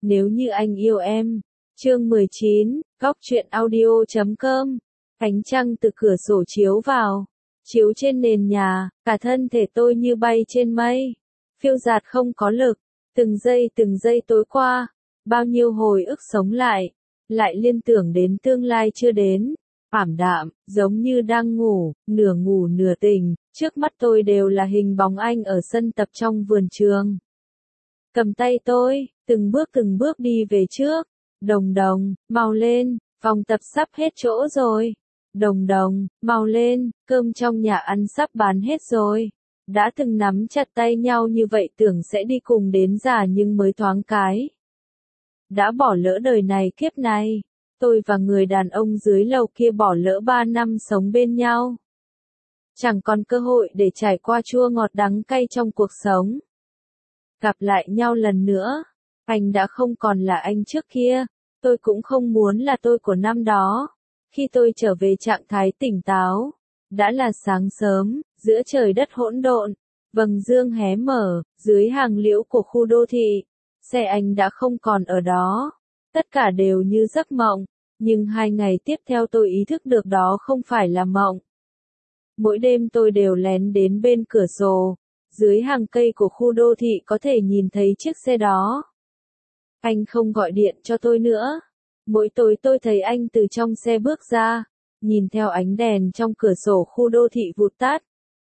Nếu như anh yêu em. Chương 19, Góc truyện audio.com. Ánh trăng từ cửa sổ chiếu vào, chiếu trên nền nhà, cả thân thể tôi như bay trên mây, phiêu dạt không có lực, từng giây tối qua, bao nhiêu hồi ức sống lại liên tưởng đến tương lai chưa đến, ảm đạm, giống như đang ngủ nửa tỉnh, trước mắt tôi đều là hình bóng anh ở sân tập trong vườn trường. Cầm tay tôi, từng bước đi về trước. Đồng, mau lên, phòng tập sắp hết chỗ rồi. Đồng, mau lên, cơm trong nhà ăn sắp bán hết rồi. Đã từng nắm chặt tay nhau như vậy tưởng sẽ đi cùng đến già nhưng mới thoáng cái. Đã bỏ lỡ đời này kiếp này. Tôi và người đàn ông dưới lầu kia bỏ lỡ 3 năm sống bên nhau. Chẳng còn cơ hội để trải qua chua ngọt đắng cay trong cuộc sống. Gặp lại nhau lần nữa, anh đã không còn là anh trước kia, tôi cũng không muốn là tôi của năm đó. Khi tôi trở về trạng thái tỉnh táo, đã là sáng sớm, giữa trời đất hỗn độn, vầng dương hé mở, dưới hàng liễu của khu đô thị, xe anh đã không còn ở đó. Tất cả đều như giấc mộng, nhưng 2 ngày tiếp theo tôi ý thức được đó không phải là mộng. Mỗi đêm tôi đều lén đến bên cửa sổ, dưới hàng cây của khu đô thị có thể nhìn thấy chiếc xe đó. Anh không gọi điện cho tôi nữa. Mỗi tối tôi thấy anh từ trong xe bước ra, nhìn theo ánh đèn trong cửa sổ khu đô thị vụt tắt.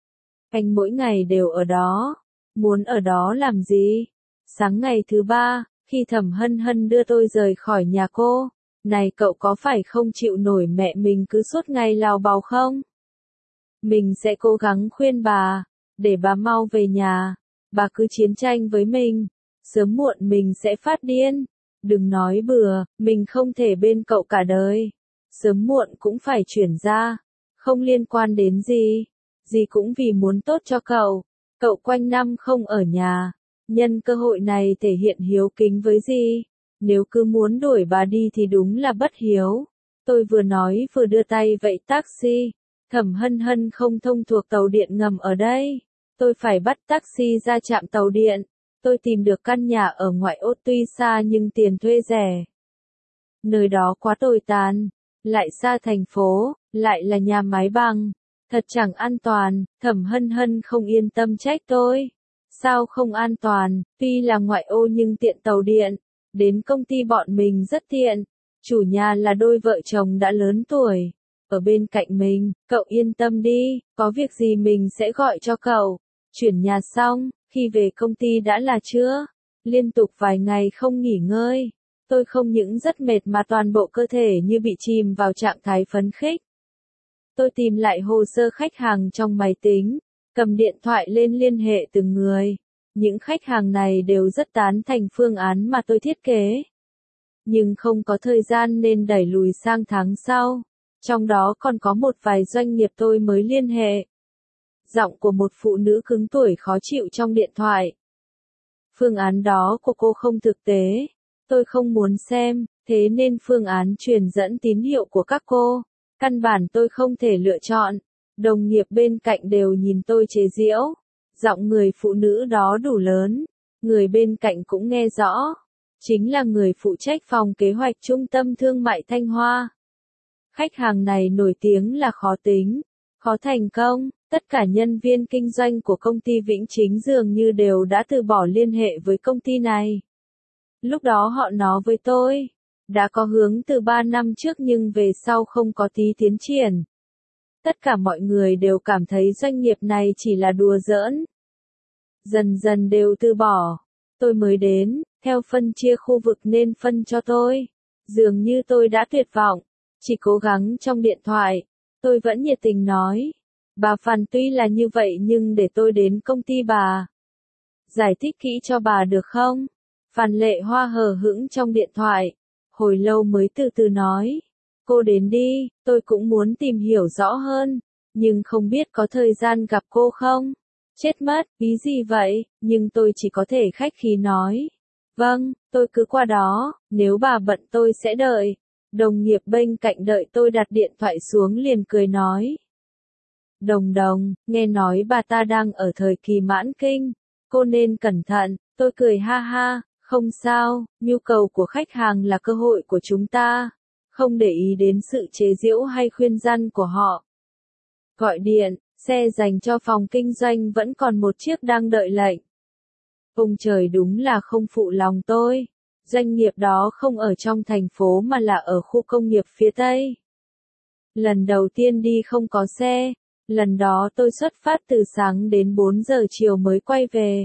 Anh mỗi ngày đều ở đó. Muốn ở đó làm gì? Sáng ngày thứ 3, khi Thẩm Hân Hân đưa tôi rời khỏi nhà cô, này cậu có phải không chịu nổi mẹ mình cứ suốt ngày lào bào không? Mình sẽ cố gắng khuyên bà, để bà mau về nhà. Bà cứ chiến tranh với mình, sớm muộn mình sẽ phát điên. Đừng nói bừa, mình không thể bên cậu cả đời. Sớm muộn cũng phải chuyển ra. Không liên quan đến gì. Gì cũng vì muốn tốt cho cậu. Cậu quanh năm không ở nhà. Nhân cơ hội này thể hiện hiếu kính với gì. Nếu cứ muốn đuổi bà đi thì đúng là bất hiếu. Tôi vừa nói vừa đưa tay vẫy taxi. Thẩm Hân Hân không thông thuộc tàu điện ngầm ở đây. Tôi phải bắt taxi ra trạm tàu điện. Tôi tìm được căn nhà ở ngoại ô tuy xa nhưng tiền thuê rẻ. Nơi đó quá tồi tàn, lại xa thành phố, lại là nhà máy bằng. Thật chẳng an toàn, Thẩm Hân Hân không yên tâm trách tôi. Sao không an toàn, tuy là ngoại ô nhưng tiện tàu điện. Đến công ty bọn mình rất tiện. Chủ nhà là đôi vợ chồng đã lớn tuổi. Ở bên cạnh mình, cậu yên tâm đi, có việc gì mình sẽ gọi cho cậu. Chuyển nhà xong, khi về công ty đã là trưa. Liên tục vài ngày không nghỉ ngơi. Tôi không những rất mệt mà toàn bộ cơ thể như bị chìm vào trạng thái phấn khích. Tôi tìm lại hồ sơ khách hàng trong máy tính, cầm điện thoại lên liên hệ từng người. Những khách hàng này đều rất tán thành phương án mà tôi thiết kế. Nhưng không có thời gian nên đẩy lùi sang tháng sau. Trong đó còn có một vài doanh nghiệp tôi mới liên hệ. Giọng của một phụ nữ cứng tuổi khó chịu trong điện thoại. Phương án đó của cô không thực tế. Tôi không muốn xem, thế nên phương án truyền dẫn tín hiệu của các cô. Căn bản tôi không thể lựa chọn. Đồng nghiệp bên cạnh đều nhìn tôi chế giễu. Giọng người phụ nữ đó đủ lớn. Người bên cạnh cũng nghe rõ. Chính là người phụ trách phòng kế hoạch trung tâm thương mại Thanh Hoa. Khách hàng này nổi tiếng là khó tính, khó thành công. Tất cả nhân viên kinh doanh của công ty Vĩnh Chính dường như đều đã từ bỏ liên hệ với công ty này. Lúc đó họ nói với tôi, đã có hướng từ 3 năm trước nhưng về sau không có tí tiến triển. Tất cả mọi người đều cảm thấy doanh nghiệp này chỉ là đùa giỡn. Dần dần đều từ bỏ. Tôi mới đến, theo phân chia khu vực nên phân cho tôi. Dường như tôi đã tuyệt vọng, chỉ cố gắng trong điện thoại. Tôi vẫn nhiệt tình nói. Bà Phan tuy là như vậy nhưng để tôi đến công ty bà. Giải thích kỹ cho bà được không? Phan Lệ Hoa hờ hững trong điện thoại. Hồi lâu mới từ từ nói. Cô đến đi, tôi cũng muốn tìm hiểu rõ hơn. Nhưng không biết có thời gian gặp cô không? Chết mất, ý gì vậy? Nhưng tôi chỉ có thể khách khí nói. Vâng, tôi cứ qua đó, nếu bà bận tôi sẽ đợi. Đồng nghiệp bên cạnh đợi tôi đặt điện thoại xuống liền cười nói. Đồng, nghe nói bà ta đang ở thời kỳ mãn kinh. Cô nên cẩn thận, tôi cười ha ha, Không sao, nhu cầu của khách hàng là cơ hội của chúng ta. Không để ý đến sự chế giễu hay khuyên răn của họ. Gọi điện, xe dành cho phòng kinh doanh vẫn còn một chiếc đang đợi lệnh. Ông trời đúng là không phụ lòng tôi. Doanh nghiệp đó không ở trong thành phố mà là ở khu công nghiệp phía Tây. Lần đầu tiên đi không có xe, lần đó tôi xuất phát từ sáng đến 4 giờ chiều mới quay về.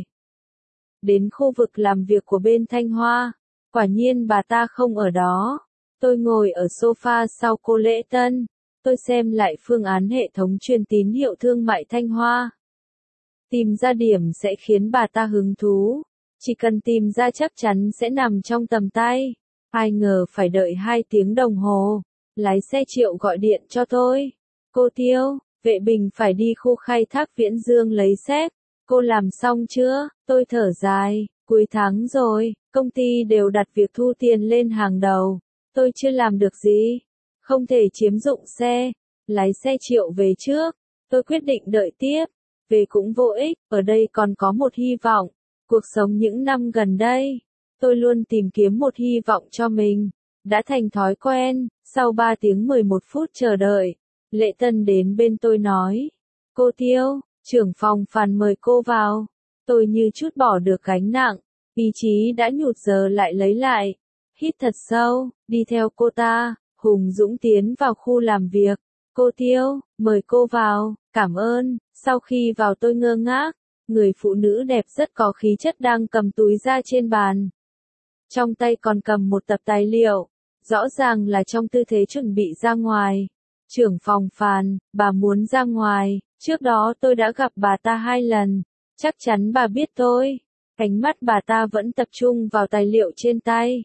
Đến khu vực làm việc của bên Thanh Hoa, quả nhiên bà ta không ở đó. Tôi ngồi ở sofa sau cô lễ tân, tôi xem lại phương án hệ thống truyền tín hiệu thương mại Thanh Hoa. Tìm ra điểm sẽ khiến bà ta hứng thú, chỉ cần tìm ra chắc chắn sẽ nằm trong tầm tay. Ai ngờ phải đợi 2 tiếng đồng hồ, lái xe Triệu gọi điện cho tôi. Cô Tiêu, Vệ Bình phải đi khu khai thác Viễn Dương lấy sếp. Cô làm xong chưa? Tôi thở dài, cuối tháng rồi, công ty đều đặt việc thu tiền lên hàng đầu. Tôi chưa làm được gì. Không thể chiếm dụng xe. Lái xe Triệu về trước. Tôi quyết định đợi tiếp. Về cũng vô ích, ở đây còn có một hy vọng. Cuộc sống những năm gần đây, tôi luôn tìm kiếm một hy vọng cho mình. Đã thành thói quen, sau 3 tiếng 11 phút chờ đợi, Lệ Tân đến bên tôi nói. Cô Tiêu, trưởng phòng Phàn mời cô vào. Tôi như chút bỏ được gánh nặng, ý chí đã nhụt giờ lại lấy lại. Hít thật sâu, đi theo cô ta, Hùng Dũng tiến vào khu làm việc. Cô Tiêu, mời cô vào, cảm ơn. Sau khi vào tôi ngơ ngác, người phụ nữ đẹp rất có khí chất đang cầm túi ra trên bàn. Trong tay còn cầm một tập tài liệu, rõ ràng là trong tư thế chuẩn bị ra ngoài. Trưởng phòng Phàn, bà muốn ra ngoài, trước đó tôi đã gặp bà ta 2 lần, chắc chắn bà biết tôi. Ánh mắt bà ta vẫn tập trung vào tài liệu trên tay.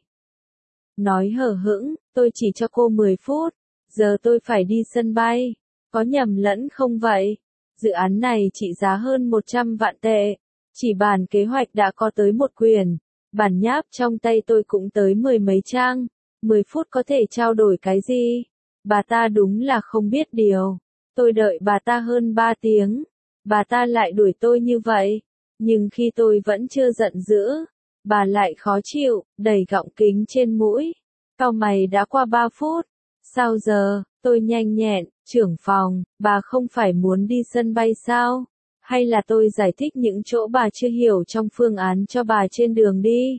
Nói hờ hững, tôi chỉ cho cô 10 phút, giờ tôi phải đi sân bay, có nhầm lẫn không vậy? Dự án này trị giá hơn 100 vạn tệ, chỉ bản kế hoạch đã có tới 1 quyển, bản nháp trong tay tôi cũng tới 10 mấy trang, 10 phút có thể trao đổi cái gì? Bà ta đúng là không biết điều. Tôi đợi bà ta hơn 3 tiếng, bà ta lại đuổi tôi như vậy, nhưng khi tôi vẫn chưa giận dữ, bà lại khó chịu, đẩy gọng kính trên mũi. Cau mày đã qua 3 phút, sao giờ? Tôi nhanh nhẹn, trưởng phòng, bà không phải muốn đi sân bay sao? Hay là tôi giải thích những chỗ bà chưa hiểu trong phương án cho bà trên đường đi?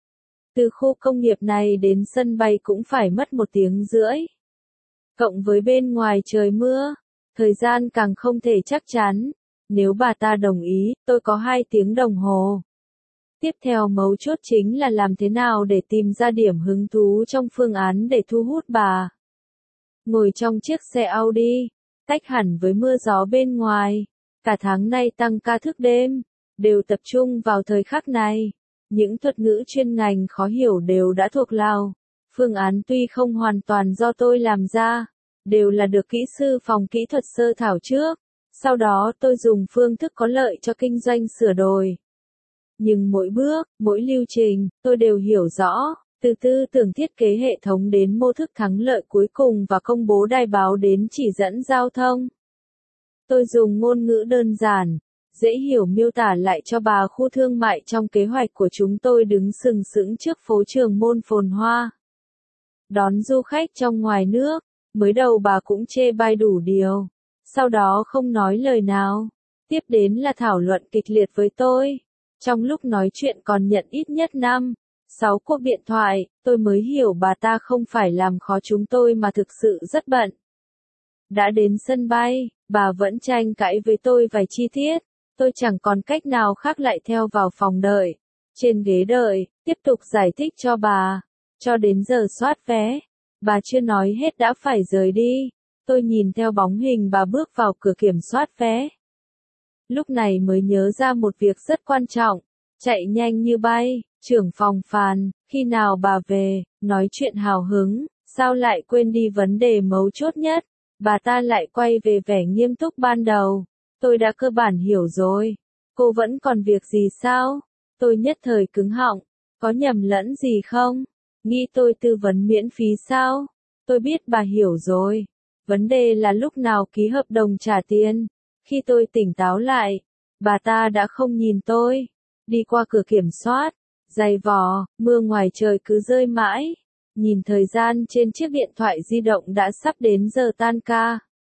Từ khu công nghiệp này đến sân bay cũng phải mất 1 tiếng rưỡi. Cộng với bên ngoài trời mưa, thời gian càng không thể chắc chắn. Nếu bà ta đồng ý, tôi có 2 tiếng đồng hồ. Tiếp theo mấu chốt chính là làm thế nào để tìm ra điểm hứng thú trong phương án để thu hút bà. Ngồi trong chiếc xe Audi, tách hẳn với mưa gió bên ngoài, cả tháng nay tăng ca thức đêm, đều tập trung vào thời khắc này. Những thuật ngữ chuyên ngành khó hiểu đều đã thuộc lòng. Phương án tuy không hoàn toàn do tôi làm ra, đều là được kỹ sư phòng kỹ thuật sơ thảo trước. Sau đó tôi dùng phương thức có lợi cho kinh doanh sửa đổi. Nhưng mỗi bước, mỗi lưu trình, tôi đều hiểu rõ, từ tư tưởng thiết kế hệ thống đến mô thức thắng lợi cuối cùng và công bố đài báo đến chỉ dẫn giao thông. Tôi dùng ngôn ngữ đơn giản, dễ hiểu miêu tả lại cho bà khu thương mại trong kế hoạch của chúng tôi đứng sừng sững trước phố Trường Môn phồn hoa. Đón du khách trong ngoài nước, mới đầu bà cũng chê bai đủ điều, sau đó không nói lời nào. Tiếp đến là thảo luận kịch liệt với tôi. Trong lúc nói chuyện còn nhận ít nhất 5-6 cuộc điện thoại, tôi mới hiểu bà ta không phải làm khó chúng tôi mà thực sự rất bận. Đã đến sân bay, bà vẫn tranh cãi với tôi vài chi tiết, tôi chẳng còn cách nào khác lại theo vào phòng đợi. Trên ghế đợi, tiếp tục giải thích cho bà, cho đến giờ soát vé. Bà chưa nói hết đã phải rời đi, tôi nhìn theo bóng hình bà bước vào cửa kiểm soát vé. Lúc này mới nhớ ra một việc rất quan trọng, chạy nhanh như bay, trưởng phòng Phàn, khi nào bà về, nói chuyện hào hứng, sao lại quên đi vấn đề mấu chốt nhất, bà ta lại quay về vẻ nghiêm túc ban đầu, tôi đã cơ bản hiểu rồi, cô vẫn còn việc gì sao, tôi nhất thời cứng họng, có nhầm lẫn gì không, nghĩ tôi tư vấn miễn phí sao, tôi biết bà hiểu rồi, vấn đề là lúc nào ký hợp đồng trả tiền. Khi tôi tỉnh táo lại, bà ta đã không nhìn tôi, đi qua cửa kiểm soát, Dày vò, mưa ngoài trời cứ rơi mãi. Nhìn thời gian trên chiếc điện thoại di động đã sắp đến giờ tan ca.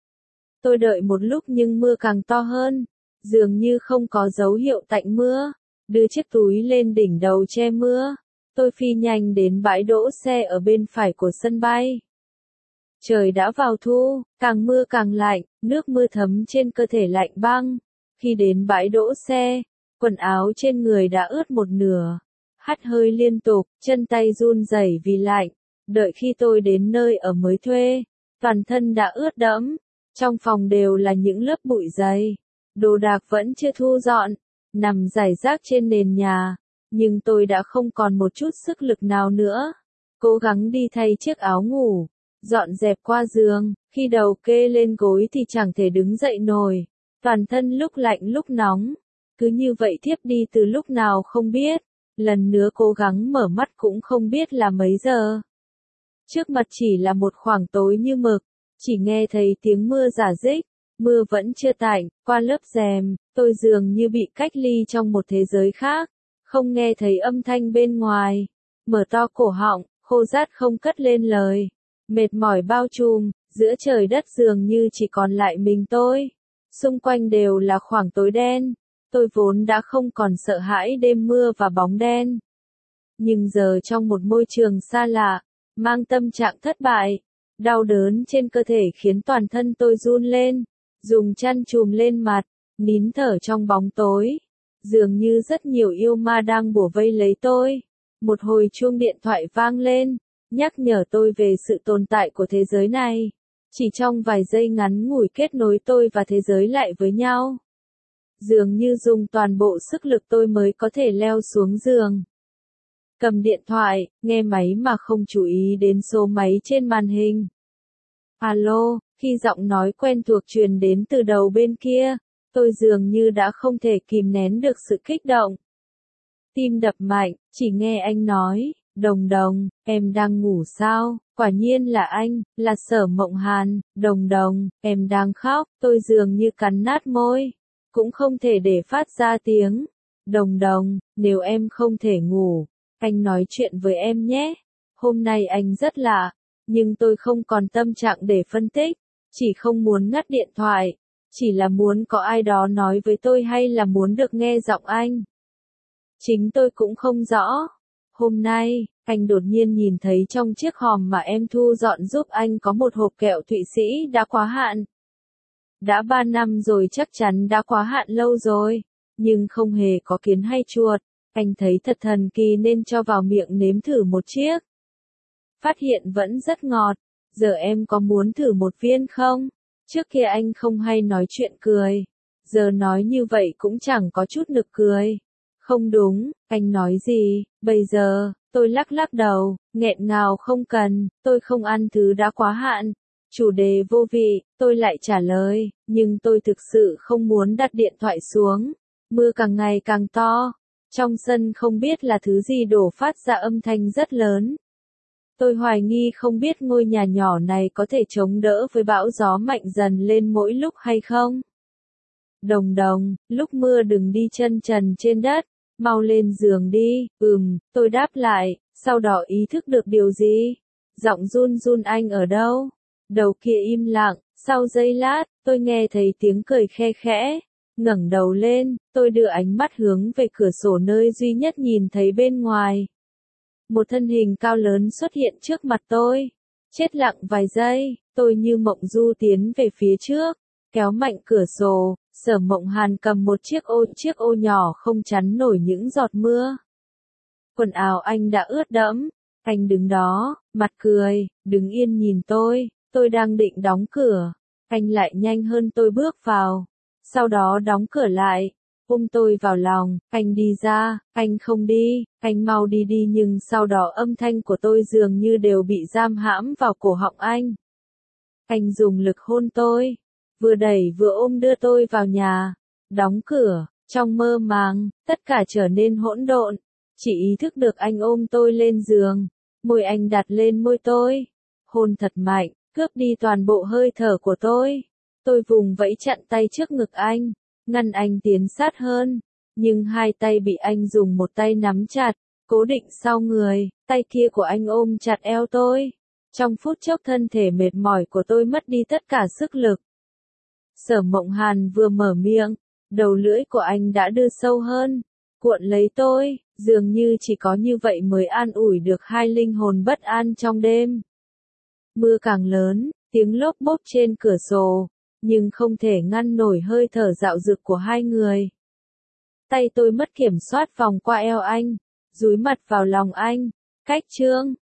Tôi đợi một lúc nhưng mưa càng to hơn. Dường như không có dấu hiệu tạnh mưa. Đưa chiếc túi lên đỉnh đầu che mưa. Tôi phi nhanh đến bãi đỗ xe ở bên phải của sân bay. Trời đã vào thu, càng mưa càng lạnh, nước mưa thấm trên cơ thể lạnh băng. Khi đến bãi đỗ xe, quần áo trên người đã ướt một nửa. Hắt hơi liên tục, chân tay run rẩy vì lạnh. Đợi khi tôi đến nơi ở mới thuê, toàn thân đã ướt đẫm. Trong phòng đều là những lớp bụi dày. Đồ đạc vẫn chưa thu dọn, nằm rải rác trên nền nhà. Nhưng tôi đã không còn một chút sức lực nào nữa. Cố gắng đi thay chiếc áo ngủ, dọn dẹp qua giường. Khi đầu kê lên gối thì chẳng thể đứng dậy nổi. Toàn thân lúc lạnh lúc nóng. Cứ như vậy thiếp đi từ lúc nào không biết. Lần nữa cố gắng mở mắt cũng không biết là mấy giờ. Trước mặt chỉ là một khoảng tối như mực. Chỉ nghe thấy tiếng mưa rả rích. Mưa vẫn chưa tạnh, qua lớp rèm, tôi dường như bị cách ly trong một thế giới khác. Không nghe thấy âm thanh bên ngoài. Mở to cổ họng, khô rát không cất lên lời. Mệt mỏi bao trùm, giữa trời đất dường như chỉ còn lại mình tôi. Xung quanh đều là khoảng tối đen. Tôi vốn đã không còn sợ hãi đêm mưa và bóng đen. Nhưng giờ trong một môi trường xa lạ, mang tâm trạng thất bại, đau đớn trên cơ thể khiến toàn thân tôi run lên. Dùng chăn trùm lên mặt, nín thở trong bóng tối. Dường như rất nhiều yêu ma đang bủa vây lấy tôi. Một hồi chuông điện thoại vang lên, nhắc nhở tôi về sự tồn tại của thế giới này. Chỉ trong vài giây ngắn ngủi kết nối tôi và thế giới lại với nhau. Dường như dùng toàn bộ sức lực tôi mới có thể leo xuống giường. Cầm điện thoại, nghe máy mà không chú ý đến số máy trên màn hình. Alo, khi giọng nói quen thuộc truyền đến từ đầu bên kia, tôi dường như đã không thể kìm nén được sự kích động. Tim đập mạnh, chỉ nghe anh nói, Đồng Đồng, em đang ngủ sao? Quả nhiên là anh, là Sở Mộng Hàn. Đồng Đồng, em đang khóc. Tôi dường như cắn nát môi, cũng không thể để phát ra tiếng. Đồng Đồng, nếu em không thể ngủ, anh nói chuyện với em nhé. Hôm nay anh rất lạ, nhưng tôi không còn tâm trạng để phân tích. Chỉ không muốn ngắt điện thoại. Chỉ là muốn có ai đó nói với tôi hay là muốn được nghe giọng anh. Chính tôi cũng không rõ. Hôm nay, anh đột nhiên nhìn thấy trong chiếc hòm mà em thu dọn giúp anh có một hộp kẹo Thụy Sĩ đã quá hạn. Đã 3 năm rồi, chắc chắn đã quá hạn lâu rồi. Nhưng không hề có kiến hay chuột. Anh thấy thật thần kỳ nên cho vào miệng nếm thử một chiếc. Phát hiện vẫn rất ngọt. Giờ em có muốn thử một viên không? Trước kia anh không hay nói chuyện cười. Giờ nói như vậy cũng chẳng có chút nực cười. Không đúng, anh nói gì? Bây giờ, tôi lắc lắc đầu, nghẹn ngào không cần, tôi không ăn thứ đã quá hạn. Chủ đề vô vị, tôi lại trả lời, nhưng tôi thực sự không muốn đặt điện thoại xuống. Mưa càng ngày càng to. Trong sân không biết là thứ gì đổ phát ra âm thanh rất lớn. Tôi hoài nghi không biết ngôi nhà nhỏ này có thể chống đỡ với bão gió mạnh dần lên mỗi lúc hay không. Đồng Đồng, lúc mưa đừng đi chân trần trên đất, mau lên giường đi. Tôi đáp lại, sau đó ý thức được điều gì. Giọng run run, anh ở đâu? Đầu kia im lặng, sau giây lát, tôi nghe thấy tiếng cười khe khẽ. Ngẩng đầu lên, tôi đưa ánh mắt hướng về cửa sổ nơi duy nhất nhìn thấy bên ngoài. Một thân hình cao lớn xuất hiện trước mặt tôi. Chết lặng vài giây, tôi như mộng du tiến về phía trước, kéo mạnh cửa sổ. Sở Mộng Hàn cầm một chiếc ô nhỏ không chắn nổi những giọt mưa. Quần áo anh đã ướt đẫm. Anh đứng đó, mặt cười, đứng yên nhìn tôi đang định đóng cửa. Anh lại nhanh hơn tôi bước vào. Sau đó đóng cửa lại, ôm tôi vào lòng. Anh đi ra, anh không đi, anh mau đi đi. Nhưng sau đó âm thanh của tôi dường như đều bị giam hãm vào cổ họng anh. Anh dùng lực hôn tôi, vừa đẩy vừa ôm đưa tôi vào nhà. Đóng cửa, trong mơ màng, tất cả trở nên hỗn độn. Chỉ ý thức được anh ôm tôi lên giường, môi anh đặt lên môi tôi. Hôn thật mạnh, cướp đi toàn bộ hơi thở của tôi. Tôi vùng vẫy chặn tay trước ngực anh, ngăn anh tiến sát hơn. Nhưng hai tay bị anh dùng một tay nắm chặt, cố định sau người, tay kia của anh ôm chặt eo tôi. Trong phút chốc thân thể mệt mỏi của tôi mất đi tất cả sức lực. Sở Mộng Hàn vừa mở miệng, đầu lưỡi của anh đã đưa sâu hơn, cuộn lấy tôi, dường như chỉ có như vậy mới an ủi được hai linh hồn bất an trong đêm. Mưa càng lớn, tiếng lốp bốp trên cửa sổ, nhưng không thể ngăn nổi hơi thở dạo dực của hai người. Tay tôi mất kiểm soát vòng qua eo anh, dúi mặt vào lòng anh, cách chương.